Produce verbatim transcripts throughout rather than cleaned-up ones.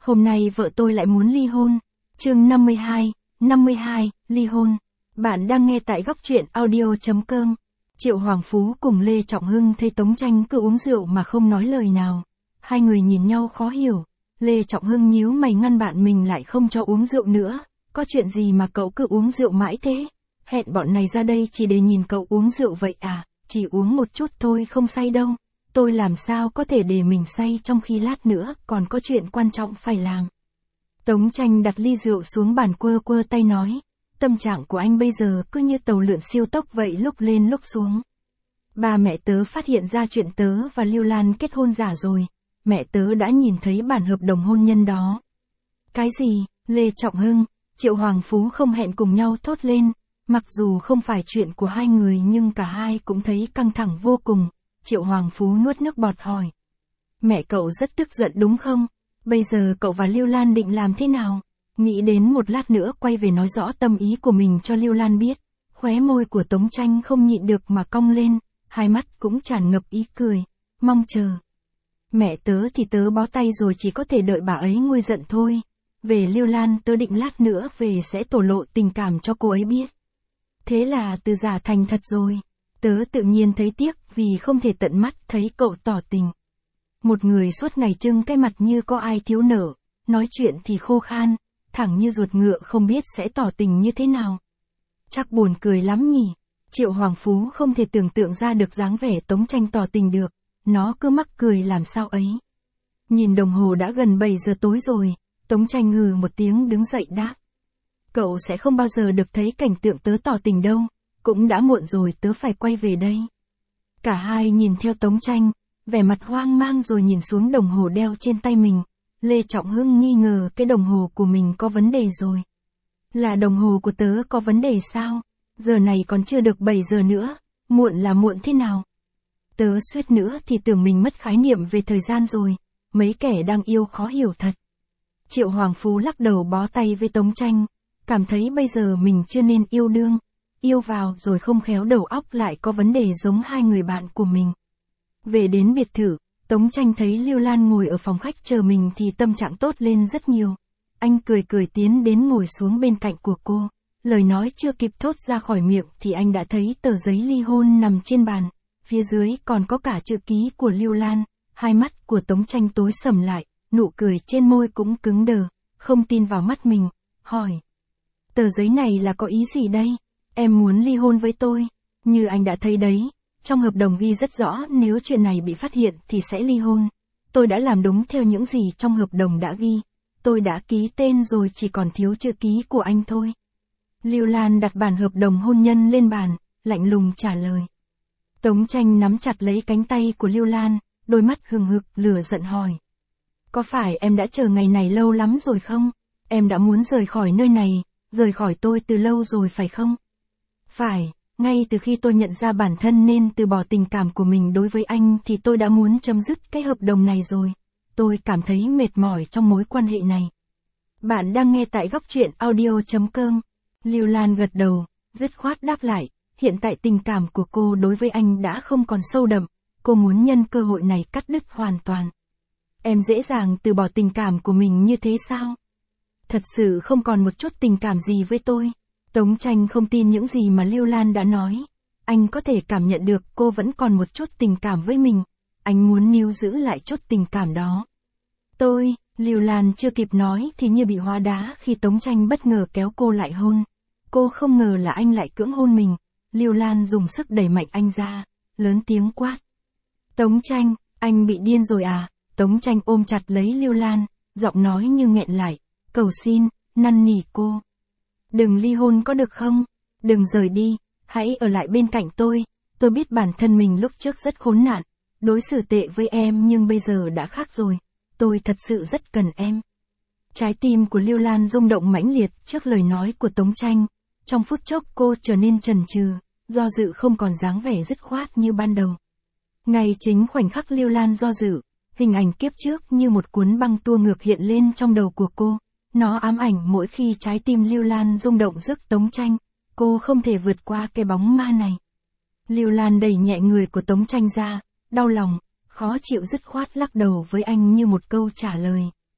hôm nay vợ tôi lại muốn ly hôn. Chương năm mươi hai, năm mươi hai, ly hôn. Bạn đang nghe tại góc truyện audio chấm com. Triệu Hoàng Phú cùng Lê Trọng Hưng thấy Tống Tranh cứ uống rượu mà không nói lời nào. Hai người nhìn nhau khó hiểu. Lê Trọng Hưng nhíu mày ngăn bạn mình lại không cho uống rượu nữa. Có chuyện gì mà cậu cứ uống rượu mãi thế? Hẹn bọn này ra đây chỉ để nhìn cậu uống rượu vậy à? Chỉ uống một chút thôi không say đâu. Tôi làm sao có thể để mình say trong khi lát nữa còn có chuyện quan trọng phải làm. Tống Tranh đặt ly rượu xuống bàn quơ quơ tay nói. Tâm trạng của anh bây giờ cứ như tàu lượn siêu tốc vậy, lúc lên lúc xuống. Ba mẹ tớ phát hiện ra chuyện tớ và Lưu Lan kết hôn giả rồi. Mẹ tớ đã nhìn thấy bản hợp đồng hôn nhân đó. Cái gì? Lê Trọng Hưng, Triệu Hoàng Phú không hẹn cùng nhau thốt lên. Mặc dù không phải chuyện của hai người nhưng cả hai cũng thấy căng thẳng vô cùng. Triệu Hoàng Phú nuốt nước bọt hỏi. Mẹ cậu rất tức giận đúng không? Bây giờ cậu và Lưu Lan định làm thế nào? Nghĩ đến một lát nữa quay về nói rõ tâm ý của mình cho Lưu Lan biết. Khóe môi của Tống Tranh không nhịn được mà cong lên, hai mắt cũng tràn ngập ý cười, mong chờ. Mẹ tớ thì tớ bó tay rồi, chỉ có thể đợi bà ấy nguôi giận thôi. Về Lưu Lan tớ định lát nữa về sẽ thổ lộ tình cảm cho cô ấy biết. Thế là từ giả thành thật rồi. Tớ tự nhiên thấy tiếc vì không thể tận mắt thấy cậu tỏ tình. Một người suốt ngày trưng cái mặt như có ai thiếu nở, nói chuyện thì khô khan, thẳng như ruột ngựa không biết sẽ tỏ tình như thế nào. Chắc buồn cười lắm nhỉ. Triệu Hoàng Phú không thể tưởng tượng ra được dáng vẻ Tống Tranh tỏ tình được, nó cứ mắc cười làm sao ấy. Nhìn đồng hồ đã gần bảy giờ tối rồi, Tống Tranh ngừ một tiếng đứng dậy đáp. Cậu sẽ không bao giờ được thấy cảnh tượng tớ tỏ tình đâu, cũng đã muộn rồi, tớ phải quay về đây. Cả hai nhìn theo Tống Tranh, vẻ mặt hoang mang rồi nhìn xuống đồng hồ đeo trên tay mình. Lê Trọng Hưng nghi ngờ cái đồng hồ của mình có vấn đề rồi. Là đồng hồ của tớ có vấn đề sao? Giờ này còn chưa được bảy giờ nữa, muộn là muộn thế nào? Tớ suýt nữa thì tưởng mình mất khái niệm về thời gian rồi, mấy kẻ đang yêu khó hiểu thật. Triệu Hoàng Phú lắc đầu bó tay với Tống Tranh, cảm thấy bây giờ mình chưa nên yêu đương, yêu vào rồi không khéo đầu óc lại có vấn đề giống hai người bạn của mình. Về đến biệt thự, Tống Tranh thấy Lưu Lan ngồi ở phòng khách chờ mình thì tâm trạng tốt lên rất nhiều. Anh cười cười tiến đến ngồi xuống bên cạnh của cô. Lời nói chưa kịp thốt ra khỏi miệng thì anh đã thấy tờ giấy ly hôn nằm trên bàn. Phía dưới còn có cả chữ ký của Lưu Lan. Hai mắt của Tống Tranh tối sầm lại, nụ cười trên môi cũng cứng đờ, không tin vào mắt mình, hỏi. Tờ giấy này là có ý gì đây? Em muốn ly hôn với tôi. Như anh đã thấy đấy, trong hợp đồng ghi rất rõ nếu chuyện này bị phát hiện thì sẽ ly hôn. Tôi đã làm đúng theo những gì trong hợp đồng đã ghi. Tôi đã ký tên rồi, chỉ còn thiếu chữ ký của anh thôi. Lưu Lan đặt bản hợp đồng hôn nhân lên bàn, lạnh lùng trả lời. Tống Tranh nắm chặt lấy cánh tay của Lưu Lan, đôi mắt hừng hực lửa giận hỏi. Có phải em đã chờ ngày này lâu lắm rồi không? Em đã muốn rời khỏi nơi này, rời khỏi tôi từ lâu rồi phải không? Phải, ngay từ khi tôi nhận ra bản thân nên từ bỏ tình cảm của mình đối với anh thì tôi đã muốn chấm dứt cái hợp đồng này rồi. Tôi cảm thấy mệt mỏi trong mối quan hệ này. Bạn đang nghe tại góc truyện audio chấm com. Lưu Lan gật đầu, dứt khoát đáp lại. Hiện tại tình cảm của cô đối với anh đã không còn sâu đậm. Cô muốn nhân cơ hội này cắt đứt hoàn toàn. Em dễ dàng từ bỏ tình cảm của mình như thế sao? Thật sự không còn một chút tình cảm gì với tôi. Tống Tranh không tin những gì mà Lưu Lan đã nói. Anh có thể cảm nhận được cô vẫn còn một chút tình cảm với mình. Anh muốn níu giữ lại chút tình cảm đó. Tôi, Lưu Lan chưa kịp nói thì như bị hóa đá khi Tống Tranh bất ngờ kéo cô lại hôn. Cô không ngờ là anh lại cưỡng hôn mình. Lưu Lan dùng sức đẩy mạnh anh ra, lớn tiếng quát. Tống Tranh, anh bị điên rồi à? Tống Tranh ôm chặt lấy Lưu Lan, giọng nói như nghẹn lại, cầu xin, năn nỉ cô. Đừng ly hôn có được không? Đừng rời đi, hãy ở lại bên cạnh tôi. Tôi biết bản thân mình lúc trước rất khốn nạn, đối xử tệ với em nhưng bây giờ đã khác rồi. Tôi thật sự rất cần em. Trái tim của Lưu Lan rung động mãnh liệt trước lời nói của Tống Tranh. Trong phút chốc cô trở nên chần chừ, do dự không còn dáng vẻ dứt khoát như ban đầu. Ngay chính khoảnh khắc Lưu Lan do dự, hình ảnh kiếp trước như một cuốn băng tua ngược hiện lên trong đầu của cô. Nó ám ảnh mỗi khi trái tim Lưu Lan rung động rước Tống Tranh. Cô không thể vượt qua cái bóng ma này. Lưu Lan đẩy nhẹ người của Tống Tranh ra, đau lòng, khó chịu dứt khoát lắc đầu với anh như một câu trả lời.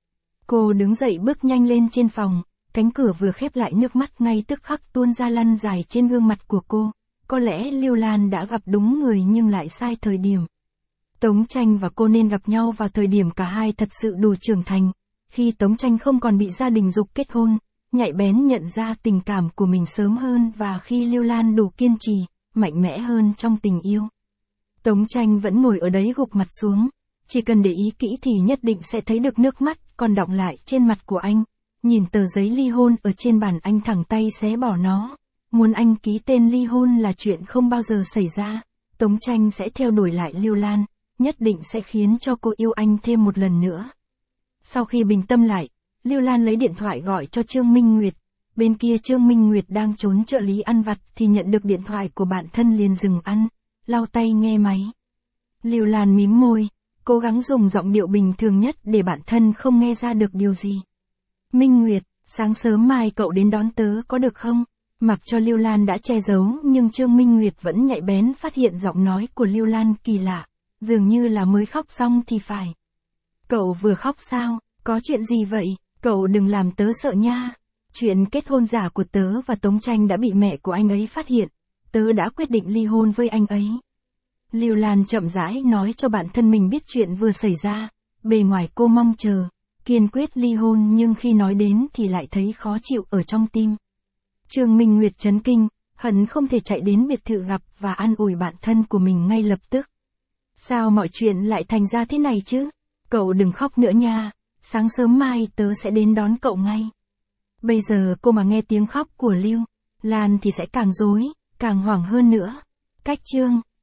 Cô đứng dậy bước nhanh lên trên phòng, cánh cửa vừa khép lại nước mắt ngay tức khắc tuôn ra lăn dài trên gương mặt của cô. Có lẽ Lưu Lan đã gặp đúng người nhưng lại sai thời điểm. Tống Tranh và cô nên gặp nhau vào thời điểm cả hai thật sự đủ trưởng thành, khi Tống Tranh không còn bị gia đình giục kết hôn, nhạy bén nhận ra tình cảm của mình sớm hơn và khi Lưu Lan đủ kiên trì, mạnh mẽ hơn trong tình yêu. Tống Tranh vẫn ngồi ở đấy gục mặt xuống, chỉ cần để ý kỹ thì nhất định sẽ thấy được nước mắt còn đọng lại trên mặt của anh. Nhìn tờ giấy ly hôn ở trên bàn anh thẳng tay xé bỏ nó. Muốn anh ký tên ly hôn là chuyện không bao giờ xảy ra. Tống Tranh sẽ theo đuổi lại Lưu Lan, nhất định sẽ khiến cho cô yêu anh thêm một lần nữa. Sau khi bình tâm lại, Lưu Lan lấy điện thoại gọi cho Trương Minh Nguyệt. Bên kia Trương Minh Nguyệt đang trốn trợ lý ăn vặt thì nhận được điện thoại của bạn thân liền dừng ăn, lau tay nghe máy. Lưu Lan mím môi, cố gắng dùng giọng điệu bình thường nhất để bạn thân không nghe ra được điều gì. Minh Nguyệt, sáng sớm mai cậu đến đón tớ có được không? Mặc cho Lưu Lan đã che giấu nhưng Trương Minh Nguyệt vẫn nhạy bén phát hiện giọng nói của Lưu Lan kỳ lạ, dường như là mới khóc xong thì phải. Cậu vừa khóc sao? Có chuyện gì vậy? Cậu đừng làm tớ sợ nha. Chuyện kết hôn giả của tớ và Tống Tranh đã bị mẹ của anh ấy phát hiện. Tớ đã quyết định ly hôn với anh ấy. Lưu Lan chậm rãi nói cho bản thân mình biết chuyện vừa xảy ra. Bề ngoài cô mong chờ, kiên quyết ly hôn nhưng khi nói đến thì lại thấy khó chịu ở trong tim. Trương Minh Nguyệt chấn kinh, hận không thể chạy đến biệt thự gặp và an ủi bạn thân của mình ngay lập tức. Sao mọi chuyện lại thành ra thế này chứ? Cậu đừng khóc nữa nha, sáng sớm mai tớ sẽ đến đón cậu ngay. Bây giờ cô mà nghe tiếng khóc của Lưu Lan thì sẽ càng rối, càng hoảng hơn nữa. Cách chương